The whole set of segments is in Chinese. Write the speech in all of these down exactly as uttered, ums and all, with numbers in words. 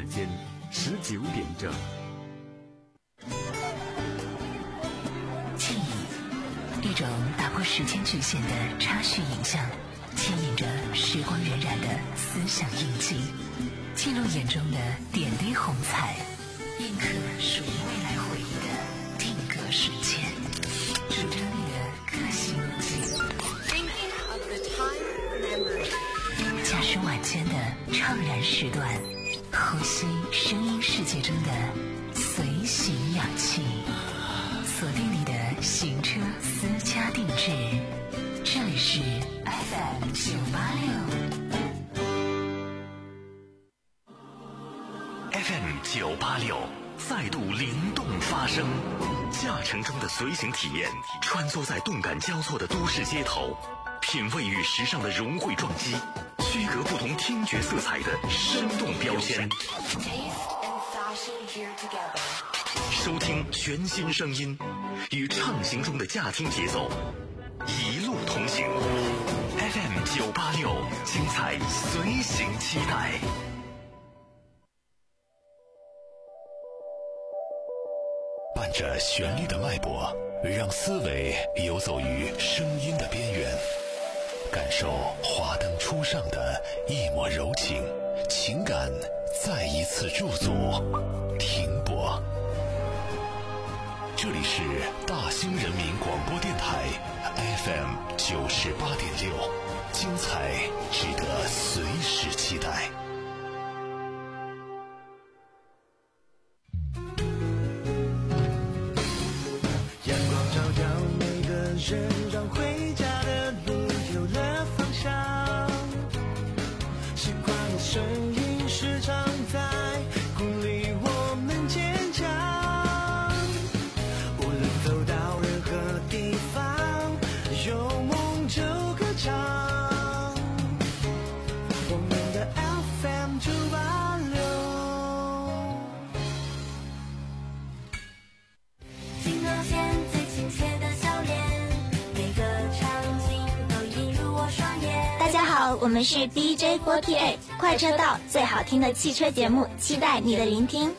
时间十九点整。 记忆，一种打破时间局限的插叙影像，牵引着时光荏苒的思想印记，记录眼中的点滴红彩，印刻属于未来回忆的定格瞬间，主张你的个性记忆。驾驶晚间的怅然时段，呼吸声音世界中的随行氧气，锁定你的行车私家定制，这里是 F M 九八六 F M 九八六再度灵动发声，驾乘中的随行体验，穿梭在动感交错的都市街头，品味与时尚的融汇撞击，区隔不同听觉色彩的生动标签，收听全新声音，与畅行中的驾听节奏一路同行。 F M 九八六，精彩随行期待。伴着旋律的脉搏，让思维游走于声音的边缘，感受华灯初上的一抹柔情，情感再一次驻足停泊。这里是大兴人民广播电台 F M 九十八点六，精彩值得随时期待。 阳光照耀每个人，让回家的路有了方向。习惯的声音时常在鼓励我们坚强。无论走到任何地方，有梦就歌唱。我们的 F M 九八六。 新浪线最亲切的笑脸，每个场景都映入我双眼。 大家好，我们是 D J 四十八，快车道最好听的汽车节目，期待你的聆听。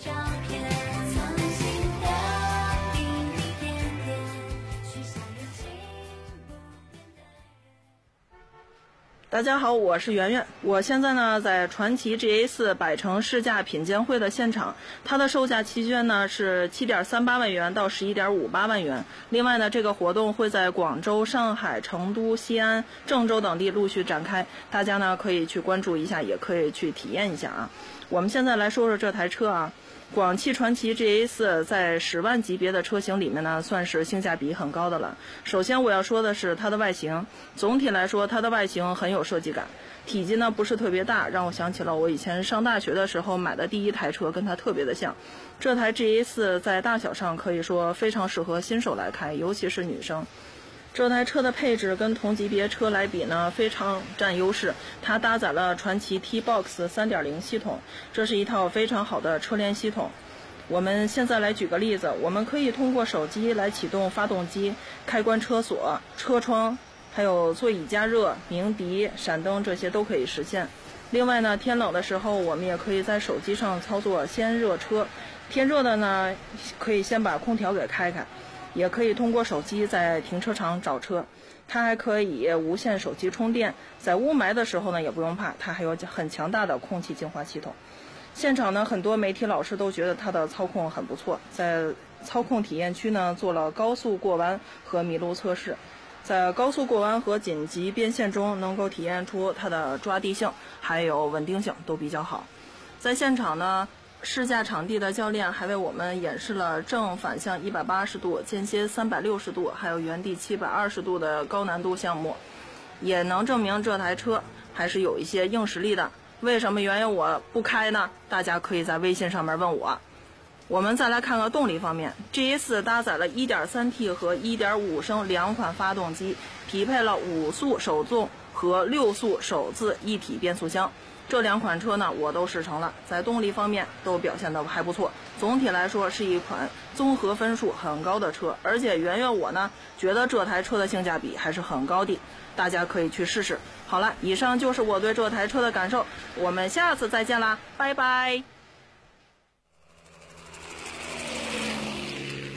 大家好，我是圆圆。我现在呢在传祺 G A 四 百城试驾品鉴会的现场，它的售价期间呢是 七点三八万元到 十一点五八万元。另外呢，这个活动会在广州、上海、成都、西安、郑州等地陆续展开，大家呢可以去关注一下，也可以去体验一下啊。我们现在来说说这台车啊。广汽传祺 G A 四 在十万级别的车型里面呢，算是性价比很高的了。首先我要说的是它的外形，总体来说它的外形很有设计感，体积呢不是特别大，让我想起了我以前上大学的时候买的第一台车，跟它特别的像。这台 G A 四 在大小上可以说非常适合新手来开，尤其是女生。这台车的配置跟同级别车来比呢，非常占优势。它搭载了传祺 T-Box 三点零 系统，这是一套非常好的车联系统。我们现在来举个例子，我们可以通过手机来启动发动机、开关车锁、车窗，还有座椅加热、鸣笛、闪灯，这些都可以实现。另外呢，天冷的时候，我们也可以在手机上操作先热车。天热的呢，可以先把空调给开开。也可以通过手机在停车场找车，它还可以无线手机充电，在雾霾的时候呢也不用怕，它还有很强大的空气净化系统。现场呢，很多媒体老师都觉得它的操控很不错，在操控体验区呢做了高速过弯和麋鹿测试，在高速过弯和紧急变线中能够体验出它的抓地性还有稳定性都比较好。在现场呢，试驾场地的教练还为我们演示了正反向一百八十度、间歇三百六十度，还有原地七百二十度的高难度项目，也能证明这台车还是有一些硬实力的。为什么圆圆我不开呢？大家可以在微信上面问我。我们再来看看动力方面 ，G A 四 搭载了 一点三 T 和 一点五 升两款发动机，匹配了五速手动和六速手自一体变速箱。这两款车呢我都试乘了，在动力方面都表现得还不错，总体来说是一款综合分数很高的车，而且圆圆我呢觉得这台车的性价比还是很高的，大家可以去试试。好了，以上就是我对这台车的感受，我们下次再见啦，拜拜。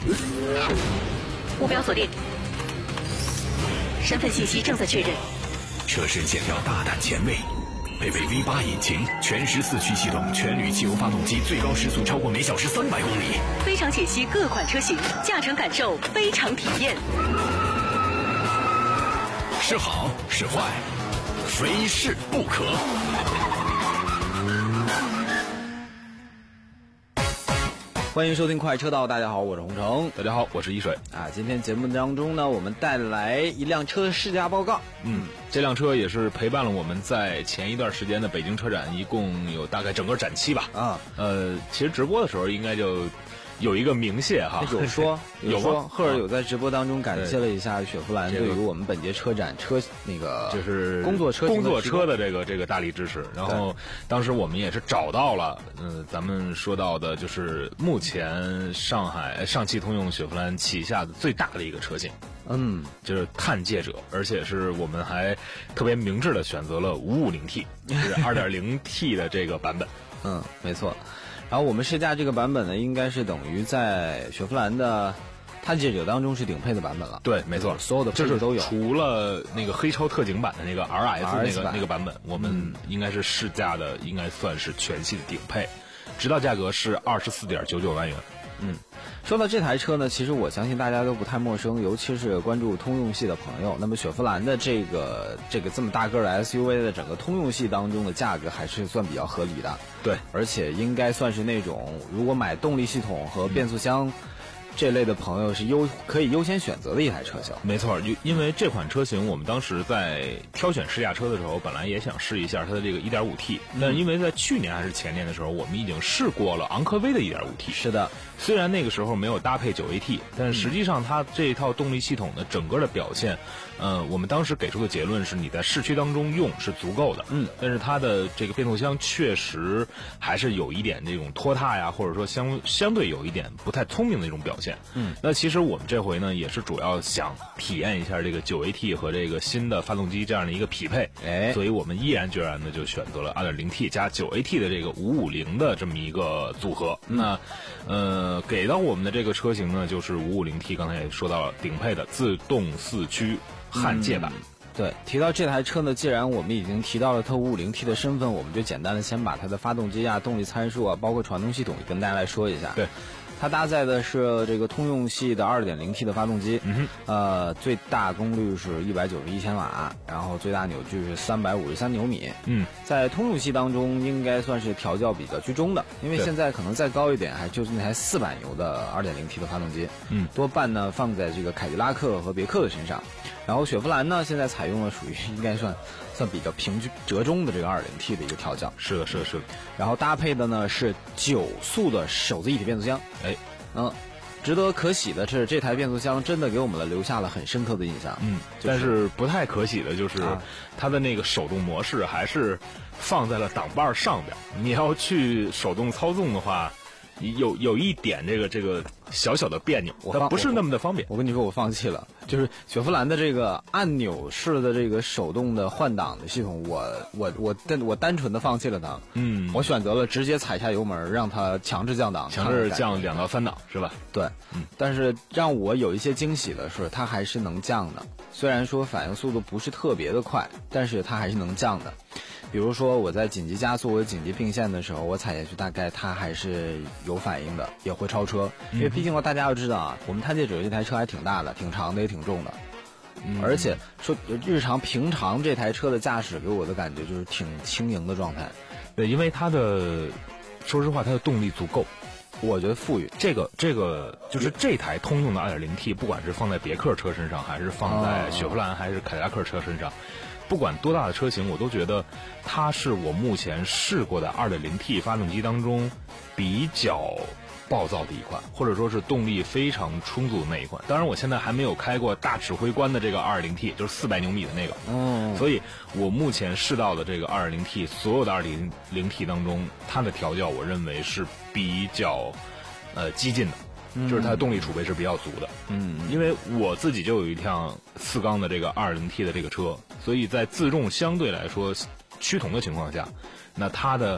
目标锁定，身份信息正在确认。 车身线条大胆前卫，配备 V 八 引擎，全时四驱系统，全铝汽油发动机，最高时速超过每小时三百公里。 非常解析各款车型，驾乘感受非常体验。 是好是坏，非试不可。 欢迎收听快车道，大家好，我是洪城。 大家好，我是一水。 啊，今天节目当中呢，我们带来一辆车的试驾报告。 嗯，这辆车也是陪伴了我们在前一段时间的北京车展，一共有大概整个展期吧。啊，呃，其实直播的时候应该就有一个鸣谢哈， 有说有说，赫尔有在直播当中感谢了一下雪佛兰对于我们本届车展车那个就是工作车工作车的这个这个大力支持。然后当时我们也是找到了，嗯、呃，咱们说到的就是目前上海上汽通用雪佛兰旗下的最大的一个车型。嗯，就是探界者，而且是我们还特别明智的选择了五五零 T， 是 二点零 T 的这个版本。 嗯，没错。然后我们试驾这个版本呢，应该是等于在雪佛兰的探界者当中是顶配的版本了。 对，没错， 所有的配置都有， 除了那个黑超特警版的那个 R S 那个那个版本，我们应该是试驾的，应该算是全系的顶配，指导价格是二十四点九九万元。 嗯，说到这台车呢，其实我相信大家都不太陌生，尤其是关注通用系的朋友。那么雪佛兰的这个这个这么大个的 S U V 的整个通用系当中的价格还是算比较合理的。 对， 而且应该算是那种如果买动力系统和变速箱、嗯这类的朋友是优可以优先选择的一台车型。 没错，因为这款车型我们当时在挑选试驾车的时候，本来也想试一下它的这个 一点五 T， 但是因为在去年还是前年的时候，我们已经试过了昂科威的 一点五 T。 是的， 虽然那个时候没有搭配 九 A T， 但实际上它这套动力系统的整个的表现，呃，我们当时给出的结论是你在市区当中用是足够的。嗯，但是它的这个变速箱确实还是有一点这种拖沓呀，或者说相相对有一点不太聪明的一种表现。嗯，那其实我们这回呢，也是主要想体验一下这个 九 A T 和这个新的发动机这样的一个匹配，哎，所以我们毅然决然的就选择了 二点零 T 加 九 A T 的这个五五零的这么一个组合。嗯、那呃，给到我们的这个车型呢，就是五五零 T， 刚才也说到了顶配的自动四驱汉界版。嗯对，提到这台车呢，既然我们已经提到了它五五零 T 的身份，我们就简单的先把它的发动机啊、动力参数啊，包括传动系统跟大家来说一下。 对。 它搭载的是这个通用系的 二点零 T 的发动机，嗯呃，最大功率是一百九十一千瓦，然后最大扭矩是三百五十三牛米。嗯，在通用系当中应该算是调教比较居中的，因为现在可能再高一点，还就是那台四百牛的 二点零 T 的发动机。嗯，多半呢放在这个凯迪拉克和别克的身上，然后雪佛兰呢现在采用了属于应该算算比较平均折中的这个 二点零 T 的一个调教。 是的，是的，是的。 然后搭配的呢是九速的手自一体变速箱。哎，嗯，值得可喜的是，这台变速箱真的给我们留下了很深刻的印象。 嗯，就是、但是不太可喜的就是、啊、它的那个手动模式还是放在了挡把上边。你要去手动操纵的话，有有一点这个这个小小的别扭，它不是那么的方便。 我, 我跟你说，我放弃了。就是雪佛兰的这个按钮式的这个手动的换挡的系统，我我我单我单纯的放弃了它。嗯，我选择了直接踩下油门，让它强制降档， 强制降两到三档，是吧？ 对，嗯。但是让我有一些惊喜的是，它还是能降的。虽然说反应速度不是特别的快，但是它还是能降的。比如说我在紧急加速或者紧急并线的时候，我踩下去大概它还是有反应的，也会超车。因为毕竟大家要知道啊，我们探界者这台车还挺大的，挺长的，也挺重的。嗯、而且说日常平常这台车的驾驶给我的感觉就是挺轻盈的状态。 对，因为它的说实话它的动力足够。 我觉得富裕这个这个就是这台通用的 二点零 T， 不管是放在别克车身上，还是放在雪佛兰，还是凯迪拉克车身上，不管多大的车型，我都觉得它是我目前试过的 二点零 T 发动机当中比较暴躁的一款，或者说是动力非常充足的那一款。当然我现在还没有开过大指挥官的这个 二点零 T， 就是四百牛米的那个。嗯，所以我目前试到的这个 二点零 T， 所有的 二点零 T 当中，它的调教我认为是比较呃激进的。就是它的动力储备是比较足的。嗯，因为我自己就有一辆四缸的这个 二点零 T 的这个车，所以在自重相对来说趋同的情况下，那它的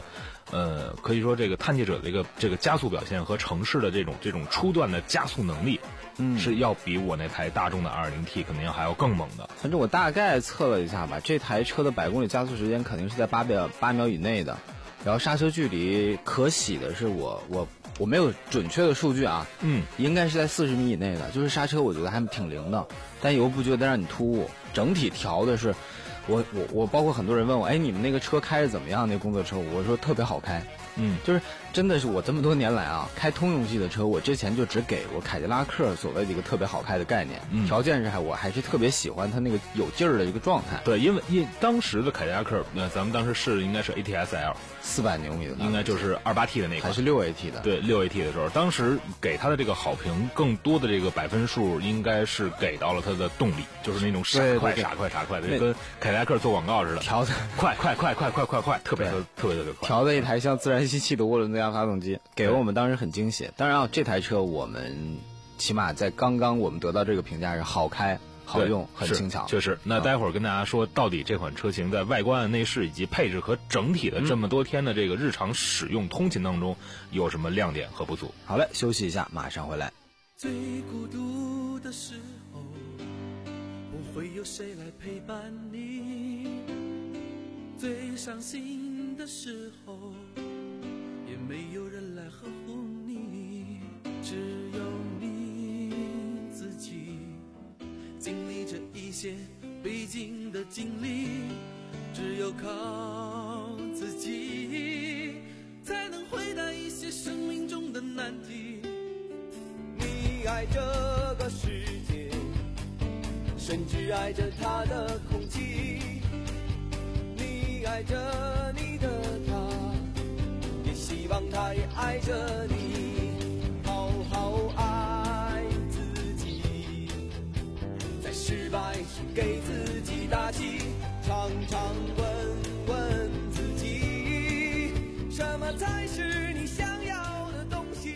呃，可以说这个探界者的这个这个加速表现和城市的这种这种初段的加速能力，嗯，是要比我那台大众的 二点零 T 肯定还要更猛的。 反正我大概测了一下吧，这台车的百公里加速时间肯定是在八秒八秒以内的，然后刹车距离可喜的是我我我没有准确的数据啊，嗯，应该是在四十米以内的，就是刹车我觉得还挺灵的，但又不觉得让你突兀，整体调的是。我我我包括很多人问我，哎，你们那个车开着怎么样？那个工作车，我说特别好开，嗯，就是真的是我这么多年来啊，开通用系的车，我之前就只给我凯迪拉克所谓的一个特别好开的概念，嗯、条件是还我还是特别喜欢它那个有劲儿的一个状态。 对，因为因为当时的凯迪拉克，呃，咱们当时试的应该是 A T S L 四百牛米的， 应该就是二八 T 的那款， 还是六 A T 的？ 对，六 A T 的时候，当时给它的这个好评更多的这个百分数，应该是给到了它的动力，就是那种傻快傻快傻快的，跟凯迪拉克做广告似的。 调的快快快快快快快，特别特别特别快， 调的一台像自然吸气的涡轮增压发动机，给了我们当时很惊喜。当然啊，这台车我们起码在刚刚我们得到这个评价是好开、好用、很轻巧。 确实，那待会儿跟大家说，到底这款车型在外观、内饰以及配置和整体的这么多天的这个日常使用通勤当中有什么亮点和不足？ 好嘞，休息一下，马上回来。 最孤独的时候，不会有谁来陪伴你。最伤心的时候，也没有人来呵护你，只有你自己经历着一些必经的经历，只有靠自己才能回答一些生命中的难题。你爱这个世界，甚至爱着它的空气，你爱着你的他，也希望他也爱着你，好好爱自己，在失败时给自己打气，常常问问自己，什么才是你想要的东西。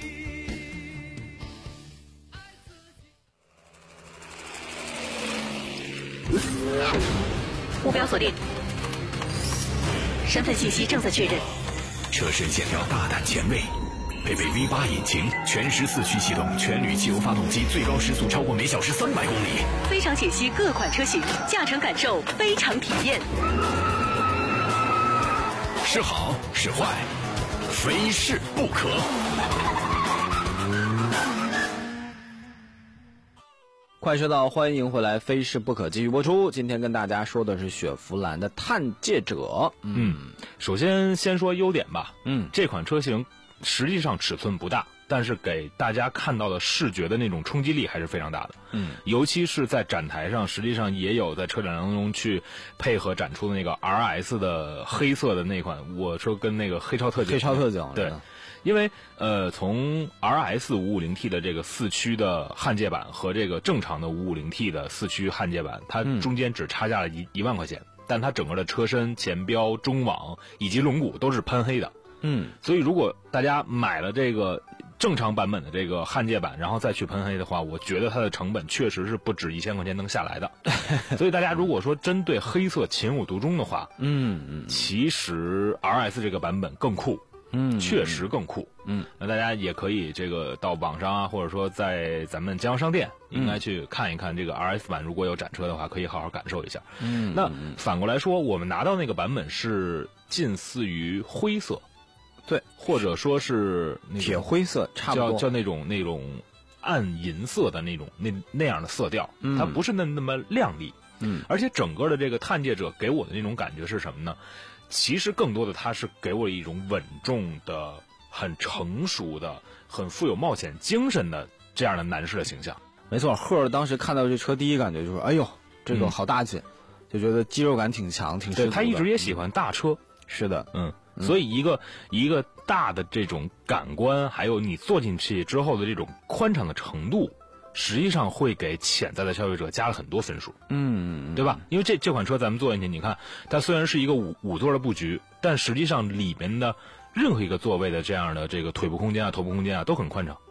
目标锁定，身份信息正在确认。 车身线条大胆前卫，配备 V 八 引擎，全时四驱系统，全铝汽油发动机，最高时速超过每小时三百公里。 非常解析各款车型，驾乘感受非常体验。 是好是坏，非试不可。 快车道，欢迎回来，非试不可继续播出。今天跟大家说的是雪佛兰的探界者。 嗯，首先先说优点吧。嗯，这款车型实际上尺寸不大，但是给大家看到的视觉的那种冲击力还是非常大的。嗯，尤其是在展台上，实际上也有在车展当中去配合展出的那个 R S 的黑色的那款，我说跟那个黑超特警。 黑超特警。 对。因为呃，从 R S 五五零 T 的这个四驱的焊接版和这个正常的五五零 T 的四驱焊接版，它中间只差价了一一万块钱，但它整个的车身、前标、中网以及轮毂都是喷黑的。嗯，所以如果大家买了这个正常版本的这个焊接版，然后再去喷黑的话，我觉得它的成本确实是不止一千块钱能下来的。所以大家如果说针对黑色情有独钟的话，嗯嗯，其实 R S 这个版本更酷。嗯，确实更酷。嗯，那大家也可以这个到网上啊，或者说在咱们经销商店，应该去看一看这个 R S 版，如果有展车的话，可以好好感受一下。嗯，那反过来说，我们拿到那个版本是近似于灰色， 对， 或者说是那铁灰色，差不多叫叫那种那种暗银色的那种那那样的色调，嗯、它不是那那么亮丽。嗯，而且整个的这个探界者给我的那种感觉是什么呢？其实更多的它是给我一种稳重的、很成熟的、很富有冒险精神的这样的男士的形象。 没错，赫尔当时看到这车第一感觉就是，哎呦，这个好大气，嗯、就觉得肌肉感挺强，挺十足的。 对，他一直也喜欢大车。 是的， 嗯，嗯所以一个一个大的这种感官，还有你坐进去之后的这种宽敞的程度。实际上会给潜在的消费者加了很多分数，嗯，对吧？因为这这款车咱们坐进去，你看它虽然是一个五五座的布局，但实际上里面的任何一个座位的这样的这个腿部空间啊、头部空间啊都很宽敞，嗯，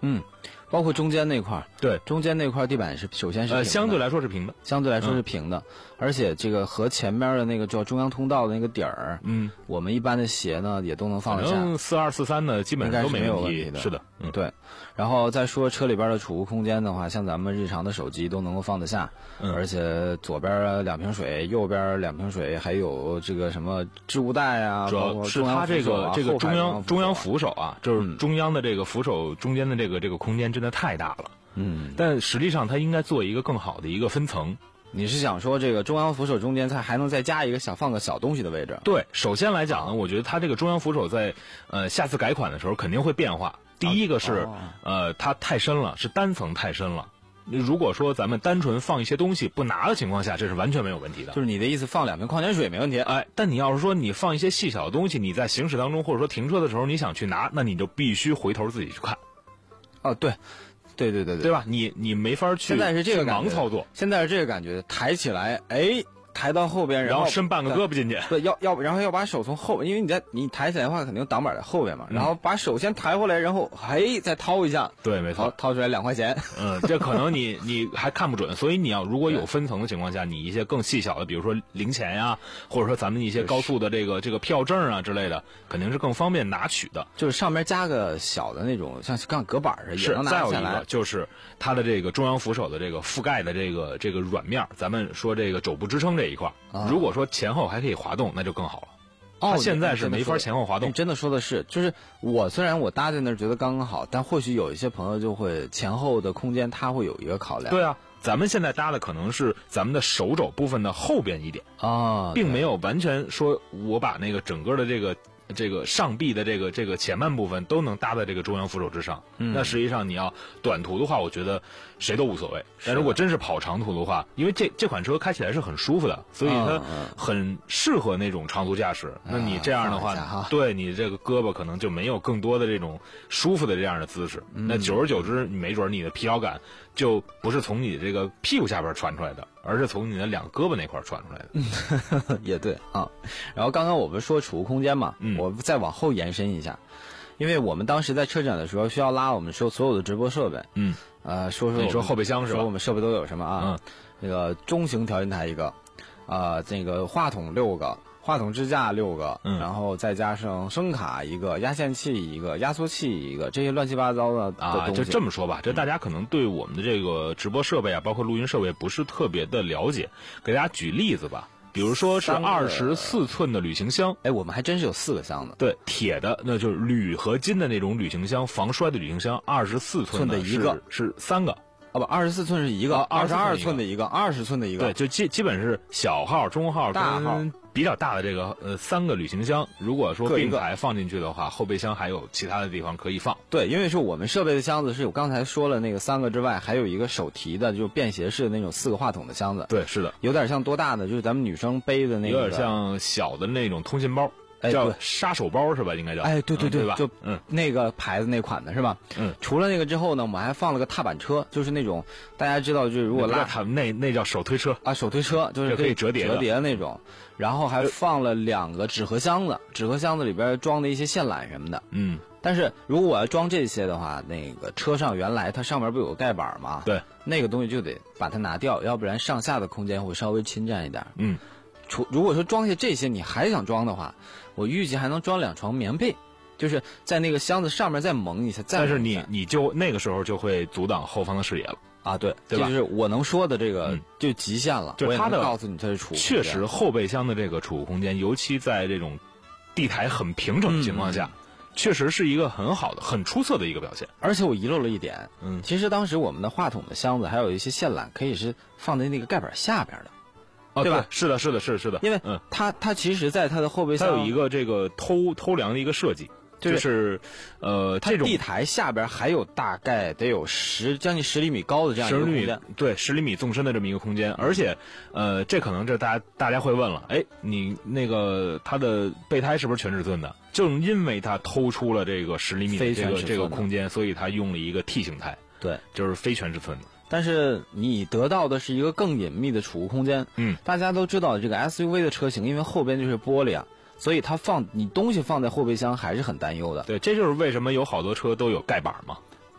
包括中间那块儿， 对， 中间那块地板是首先是呃相对来说是平的， 相对来说是平的，嗯、而且这个和前面的那个叫中央通道的那个底儿，嗯，我们一般的鞋呢也都能放得下。 反正四二四三的基本上都没有问题的， 是的，嗯， 对。然后再说车里边的储物空间的话，像咱们日常的手机都能够放得下，嗯、而且左边两瓶水，右边两瓶水，还有这个什么置物袋啊， 主要是它这个这个中央中央扶手啊，就是中央的这个扶手中间的这个这个空间真的太大了。嗯，但实际上它应该做一个更好的一个分层。 你是想说这个中央扶手中间它还能再加一个想放个小东西的位置？ 对，首先来讲呢，我觉得它这个中央扶手在呃下次改款的时候肯定会变化。第一个是、哦、呃它太深了，是单层太深了。如果说咱们单纯放一些东西不拿的情况下，这是完全没有问题的。 就是你的意思，放两瓶矿泉水没问题。 哎，但你要是说你放一些细小的东西，你在行驶当中或者说停车的时候你想去拿，那你就必须回头自己去看。 哦，对。对对对对， 对吧？你你没法去， 现在是这个盲操作， 现在是这个感觉，抬起来，哎，抬到后边，然后伸半个胳膊进去， 对，要要然后要把手从后，因为你在你抬起来的话，肯定挡板在后边嘛，嗯、然后把手先抬回来，然后嘿再掏一下， 对，没错， 掏掏出来两块钱， 嗯，这可能你你还看不准，所以你要如果有分层的情况下，你一些更细小的，比如说零钱呀、啊，或者说咱们一些高速的这个这个票证啊之类的，肯定是更方便拿取的。 就是上面加个小的那种，像刚隔板似的，也能拿下来。 再有一个就是它的这个中央扶手的这个覆盖的这个这个软面，咱们说这个肘部支撑这一块，啊、如果说前后还可以滑动，那就更好了。它现在是没法前后滑动。 你真的说的是，就是我虽然我搭在那儿觉得刚刚好，但或许有一些朋友就会前后的空间他会有一个考量。 对啊，咱们现在搭的可能是咱们的手肘部分的后边一点啊， 并没有完全说我把那个整个的这个这个上臂的这个这个前半部分都能搭在这个中央扶手之上。嗯，那实际上你要短途的话，我觉得谁都无所谓。但如果真是跑长途的话，因为这这款车开起来是很舒服的，所以它很适合那种长途驾驶。嗯、那你这样的话， 啊、 对你这个胳膊可能就没有更多的这种舒服的这样的姿势。嗯、那久而久之，没准你的疲劳感就不是从你这个屁股下边传出来的，而是从你的两胳膊那块传出来的。也对啊。然后刚刚我们说储物空间嘛，嗯、我再往后延伸一下。因为我们当时在车展的时候需要拉我们说所有的直播设备， 嗯， 呃，说说你说后备箱是吧？ 说我们设备都有什么啊？嗯，那个中型调音台一个，啊、呃，这个话筒六个，话筒支架六个，嗯，然后再加上声卡一个，压线器一个，压缩器一个，这些乱七八糟的啊，就这么说吧，这大家可能对我们的这个直播设备啊，包括录音设备不是特别的了解，给大家举例子吧。比如说是二十四寸的旅行箱， 哎，我们还真是有四个箱子。 对，铁的，那就是铝合金的那种旅行箱，防摔的旅行箱，二十四寸的一个是三个。 哦不，二十四寸是一个，二十二寸的一个，二十寸的一个。 对，就基基本是小号、中号、 大号比较大的这个呃三个旅行箱。如果说并排放进去的话，后备箱还有其他的地方可以放。 对，因为是我们设备的箱子是我刚才说了那个三个之外，还有一个手提的，就便携式的那种四个话筒的箱子。 对，是的， 有点像多大的？就是咱们女生背的那个， 有点像小的那种通信包。叫杀手包是吧？应该叫哎，对对对， 嗯、对吧？ 就嗯那个牌子那款的是吧？ 嗯， 除了那个之后呢，我们还放了个踏板车，就是那种大家知道，就是如果拉它那那叫手推车啊，手推车就是可以折叠折叠的那种。然后还放了两个纸盒箱子，纸盒箱子里边装的一些线缆什么的。 嗯， 但是如果我要装这些的话，那个车上原来它上面不有个盖板吗？ 对， 那个东西就得把它拿掉，要不然上下的空间会稍微侵占一点。 嗯。 除如果说装下这些你还想装的话，我预计还能装两床棉被，就是在那个箱子上面再蒙一下。再但是你你就那个时候就会阻挡后方的视野了啊！对， 对吧？ 这就是我能说的这个、 嗯、 就极限了。 就它的告诉你它是储物， 确实后备箱的这个储物空间，尤其在这种地台很平整的情况下。嗯确实是一个很好的、很出色的一个表现。 而且我遗漏了一点， 嗯， 其实当时我们的话筒的箱子还有一些线缆可以是放在那个盖板下边的。 哦， 对吧？ 是的，是的，是的，是的。 因为嗯， 它它其实在它的后备箱， 它有一个这个偷偷梁的一个设计， 就是、 就是呃， 它地台下边还有大概得有十将近十厘米高的这样一个空间， 对，十厘米纵深的这么一个空间。而且，呃，这可能这大家大家会问了，哎，你那个它的备胎是不是全尺寸的？正因为它偷出了这个十厘米的这个这个空间，所以它用了一个 T 形态， 对， 就是非全尺寸的。 但是你得到的是一个更隐秘的储物空间。 嗯， 大家都知道这个 S U V 的车型，因为后边就是玻璃啊，所以它放你东西放在后备箱还是很担忧的。 对，这就是为什么有好多车都有盖板嘛。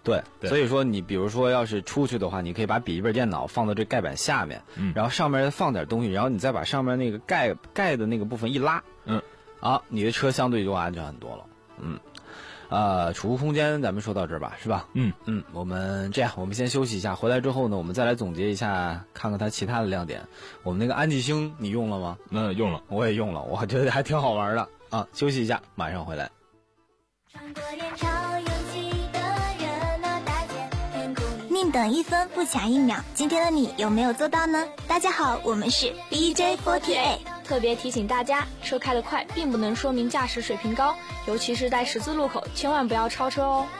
对，所以说你比如说要是出去的话，你可以把笔记本电脑放到这盖板下面，嗯，然后上面放点东西，然后你再把上面那个盖盖的那个部分一拉，嗯，啊，你的车相对就安全很多了，嗯。呃，储物空间咱们说到这儿吧，是吧？ 嗯嗯，我们这样，我们先休息一下，回来之后呢，我们再来总结一下，看看它其他的亮点。我们那个安吉星你用了吗？ 那、嗯、用了， 我也用了，我觉得还挺好玩的啊。休息一下，马上回来。 宁等一分不抢一秒，今天的你有没有做到呢？大家好，我们是 D J 四十八。 特别提醒大家，车开得快并不能说明驾驶水平高，尤其是在十字路口，千万不要超车哦。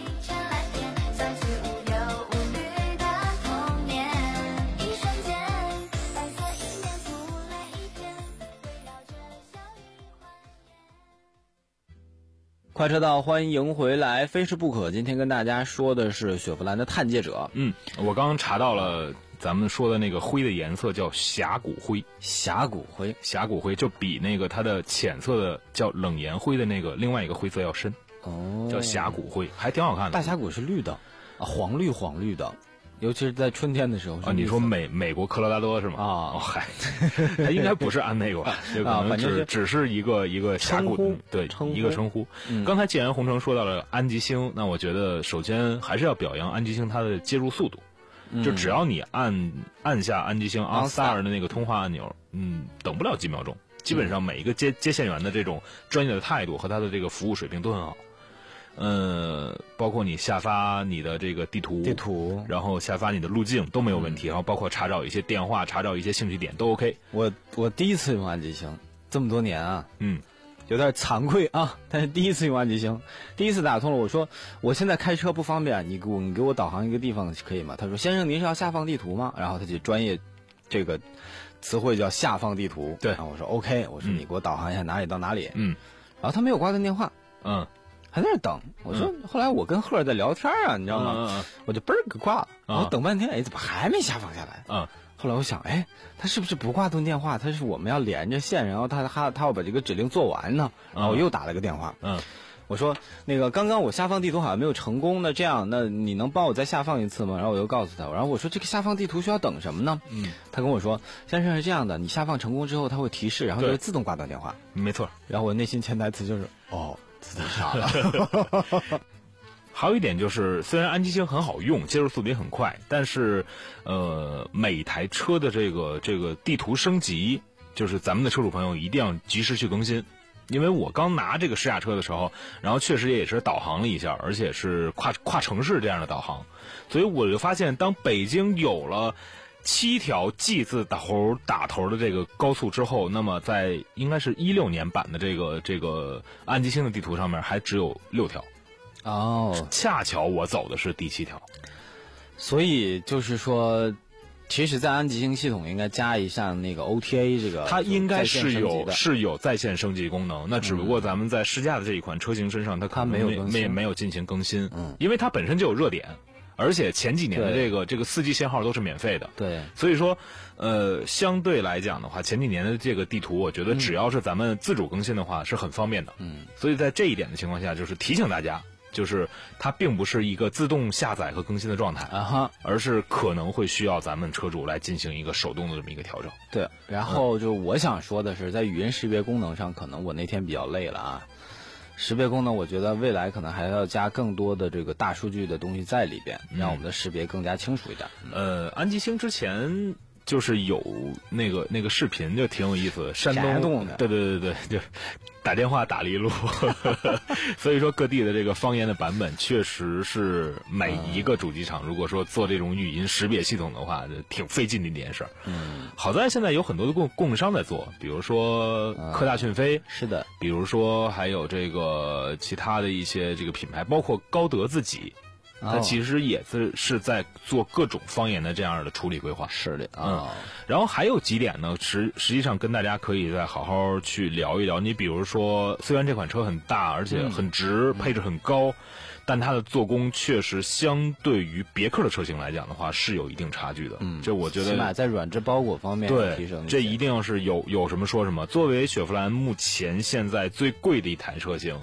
快车道，欢迎回来，非试不可。今天跟大家说的是雪佛兰的探界者。 嗯，我刚刚查到了。咱们说的那个灰的颜色叫峡谷灰， 峡谷灰， 峡谷灰就比那个它的浅色的叫冷岩灰的那个另外一个灰色要深，哦，叫峡谷灰，还挺好看的。 大峡谷是绿的，啊，黄绿黄绿的，尤其是在春天的时候。 啊，你说美美国科罗拉多是吗？ 啊， 哦嗨，它应该不是安那个吧？就可能只只是一个一个峡谷，对，一个称呼。嗯、刚才既然洪城说到了安吉星，那我觉得首先还是要表扬安吉星它的接入速度。就只要你按按下安吉星 OnStar 的那个通话按钮，嗯，等不了几秒钟，基本上每一个接接线员的这种专业的态度和他的这个服务水平都很好。呃，包括你下发你的这个地图， 地图， 然后下发你的路径都没有问题，嗯、然后包括查找一些电话、查找一些兴趣点都 OK。 我我第一次用安吉星，这么多年啊， 嗯。 有点惭愧啊，但是第一次用安吉星，第一次打通了。我说我现在开车不方便，你给我你给我导航一个地方可以吗？他说先生您是要下放地图吗？然后他就专业这个词汇叫下放地图。 对， 然后我说 OK， 我说你给我导航一下哪里到哪里。 嗯， 然后他没有挂断电话， 嗯， 还在那等。我说、嗯、后来我跟赫尔在聊天啊，你知道吗？ 嗯嗯嗯、 我就嘣儿给挂了，然后等半天，哎，怎么还没下放下来？ 嗯。 后来我想，哎，他是不是不挂断电话？他是我们要连着线，然后他他他要把这个指令做完呢？然后我又打了个电话， 嗯， 我说那个刚刚我下放地图好像没有成功，那这样，那你能帮我再下放一次吗？然后我又告诉他，然后我说这个下放地图需要等什么呢？ 嗯， 他跟我说，先生是这样的，你下放成功之后，他会提示，然后就会自动挂断电话。 没错。 然后我内心潜台词就是，哦，自己傻了。 还有一点就是，虽然安吉星很好用，接入速度也很快，但是，呃，每台车的这个这个地图升级，就是咱们的车主朋友一定要及时去更新。因为我刚拿这个试驾车的时候，然后确实也是导航了一下，而且是跨跨城市这样的导航，所以我就发现，当北京有了七条 G 字打头打头的这个高速之后，那么在应该是一六年版的这个这个安吉星的地图上面还只有六条。 哦， 恰巧我走的是第七条， 所以就是说，其实，在安吉星系统应该加一下那个 O T A 这个， 它应该是有是有在线升级功能，那只不过咱们在试驾的这一款车型身上，它可能没有没没有进行更新，嗯，因为它本身就有热点，而且前几年的这个这个四 G 信号都是免费的， 对， 所以说，呃，相对来讲的话，前几年的这个地图，我觉得只要是咱们自主更新的话，是很方便的， 嗯， 所以在这一点的情况下，就是提醒大家。就是它并不是一个自动下载和更新的状态啊哈， 而是可能会需要咱们车主来进行一个手动的这么一个调整。 对，然后就我想说的是，在语音识别功能上，可能我那天比较累了啊。识别功能，我觉得未来可能还要加更多的这个大数据的东西在里边，让我们的识别更加清楚一点。 呃，安吉星之前就是有那个那个视频，就挺有意思的，山东， 东的， 对对对对，就打电话打离路，所以说各地的这个方言的版本，确实是每一个主机厂如果说做这种语音识别系统的话，挺费劲的一件事儿。 嗯， 好在现在有很多的供供应商在做，比如说科大讯飞， 是的， 比如说还有这个其他的一些这个品牌，包括高德自己。它其实也是是在做各种方言的这样的处理规划， 是的， 嗯，然后还有几点呢，实实际上跟大家可以再好好去聊一聊。你比如说，虽然这款车很大，而且很直，嗯、配置很高，但它的做工确实相对于别克的车型来讲的话，是有一定差距的。 嗯， 这我觉得起码在软质包裹方面对提升， 这一定要是有有什么说什么。作为雪佛兰目前现在最贵的一台车型。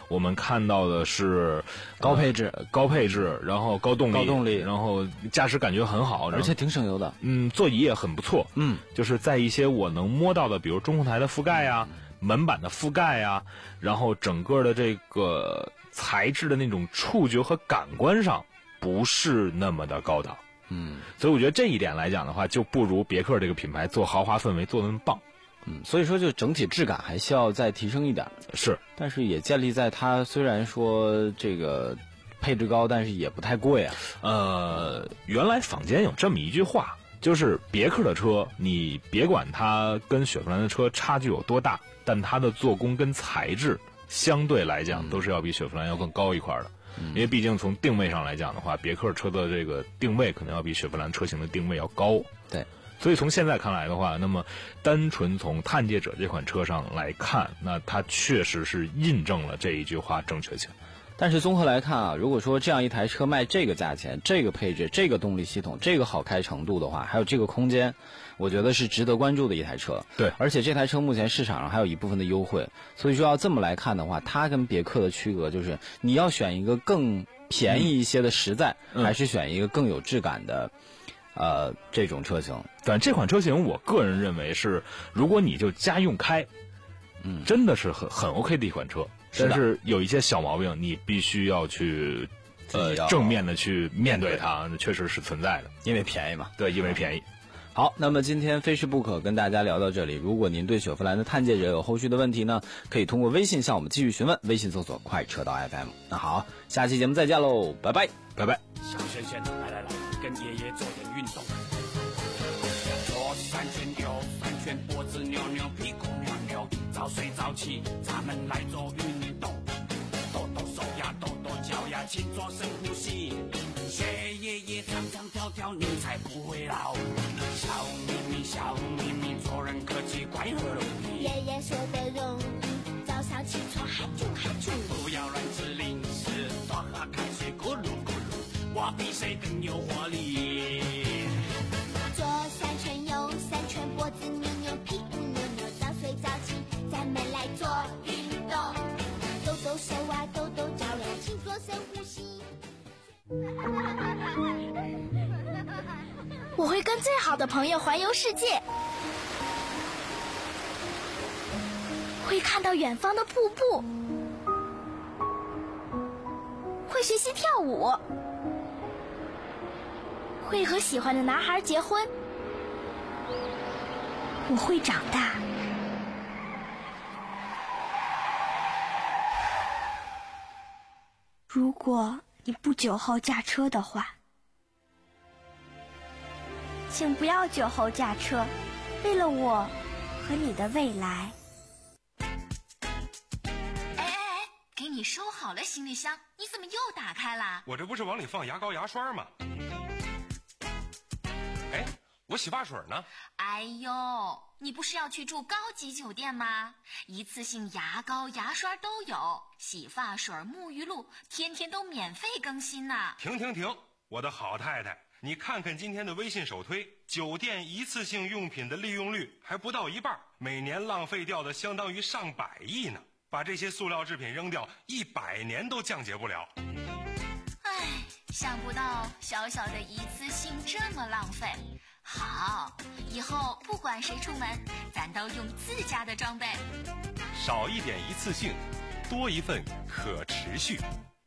我们看到的是高配置、 呃、高配置，然后高动力， 高动力， 然后驾驶感觉很好， 而且挺省油的。 嗯，座椅也很不错。 嗯， 就是在一些我能摸到的，比如中控台的覆盖啊、门板的覆盖啊，然后整个的这个材质的那种触觉和感官上，不是那么的高档。 嗯， 所以我觉得这一点来讲的话，就不如别克这个品牌做豪华氛围做得那么棒。 嗯，所以说就整体质感还需要再提升一点。 是， 但是也建立在它虽然说这个配置高，但是也不太贵啊。 呃，原来坊间有这么一句话，就是别克的车，你别管它跟雪佛兰的车差距有多大，但它的做工跟材质相对来讲都是要比雪佛兰要更高一块的。因为毕竟从定位上来讲的话，别克车的这个定位可能要比雪佛兰车型的定位要高。 对， 所以从现在看来的话，那么单纯从探界者这款车上来看，那它确实是印证了这一句话正确性。 但是综合来看啊，如果说这样一台车卖这个价钱、这个配置、这个动力系统、这个好开程度的话，还有这个空间，我觉得是值得关注的一台车。 对， 而且这台车目前市场上还有一部分的优惠，所以说要这么来看的话，它跟别克的区隔就是你要选一个更便宜一些的实在， 嗯、 还是选一个更有质感的呃这种车型。 但这款车型我个人认为是，如果你就家用开， 嗯， 真的是很很 OK 的一款车。但是有一些小毛病，你必须要去呃正面的去面对它，确实是存在的。 因为便宜嘛， 对，因为便宜。 好，那么今天非试不可跟大家聊到这里。如果您对雪佛兰的探界者有后续的问题呢，可以通过微信向我们继续询问，微信搜索快车道 F M。那好，下期节目再见喽，拜拜， 拜拜。 小轩轩，来来来，跟爷爷做点运动，左三圈右三圈，脖子扭扭，屁股扭扭，早睡早起，咱们来做运动，抖抖手呀，抖抖脚呀，勤做深呼吸，学爷爷唱唱跳跳，你才不会老。小咪咪，小咪咪，做人客气，快和容易。 爷爷说的容易，早上起床嗨啾嗨啾， 不要乱吃零食，多喝开水，咕噜咕噜，我比谁更有活力。 左三圈右三圈，脖子扭扭，屁股扭扭，早睡早起，咱们来做运动，抖抖手啊，抖抖脚呀，勤做深呼吸。 我会跟最好的朋友环游世界，会看到远方的瀑布，会学习跳舞，会和喜欢的男孩结婚。我会长大。 如果你不酒后驾车的话，请不要酒后驾车，为了我和你的未来。 哎哎哎，给你收好了行李箱，你怎么又打开啦？ 我这不是往里放牙膏牙刷吗？哎，我洗发水呢？ 哎呦，你不是要去住高级酒店吗？一次性牙膏牙刷都有，洗发水沐浴露天天都免费更新呢。 停停停，我的好太太，你看看今天的微信首推，酒店一次性用品的利用率还不到一半，每年浪费掉的相当于上百亿呢。把这些塑料制品扔掉，一百年都降解不了。 唉，想不到小小的一次性这么浪费。好，以后不管谁出门，咱都用自家的装备。 少一点一次性，多一份可持续。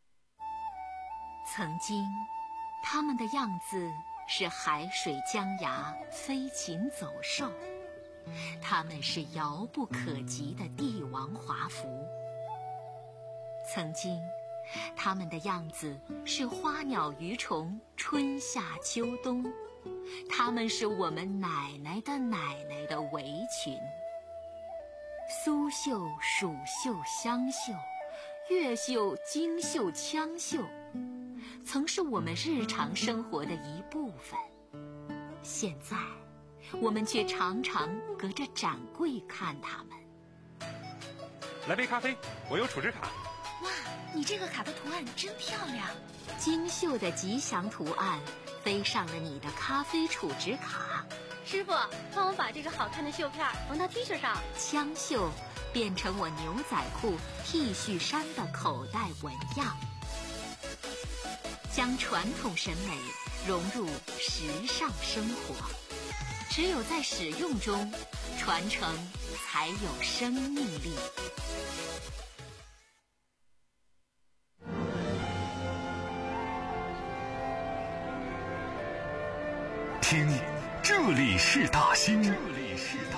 曾经，他们的样子是海水江崖，飞禽走兽。他们是遥不可及的帝王华服。曾经，他们的样子是花鸟鱼虫，春夏秋冬。他们是我们奶奶的奶奶的围裙。苏绣、蜀绣、湘绣，越绣、京绣、羌绣，曾是我们日常生活的一部分。现在我们却常常隔着展柜看他们。 来杯咖啡，我有储值卡。 哇，你这个卡的图案真漂亮，精绣的吉祥图案飞上了你的咖啡储值卡。 师傅，帮我把这个好看的绣片缝到 T 恤上。 羌绣变成我牛仔裤、T 恤衫的口袋纹样，将传统审美融入时尚生活。只有在使用中，传承才有生命力。 听，这里是大兴。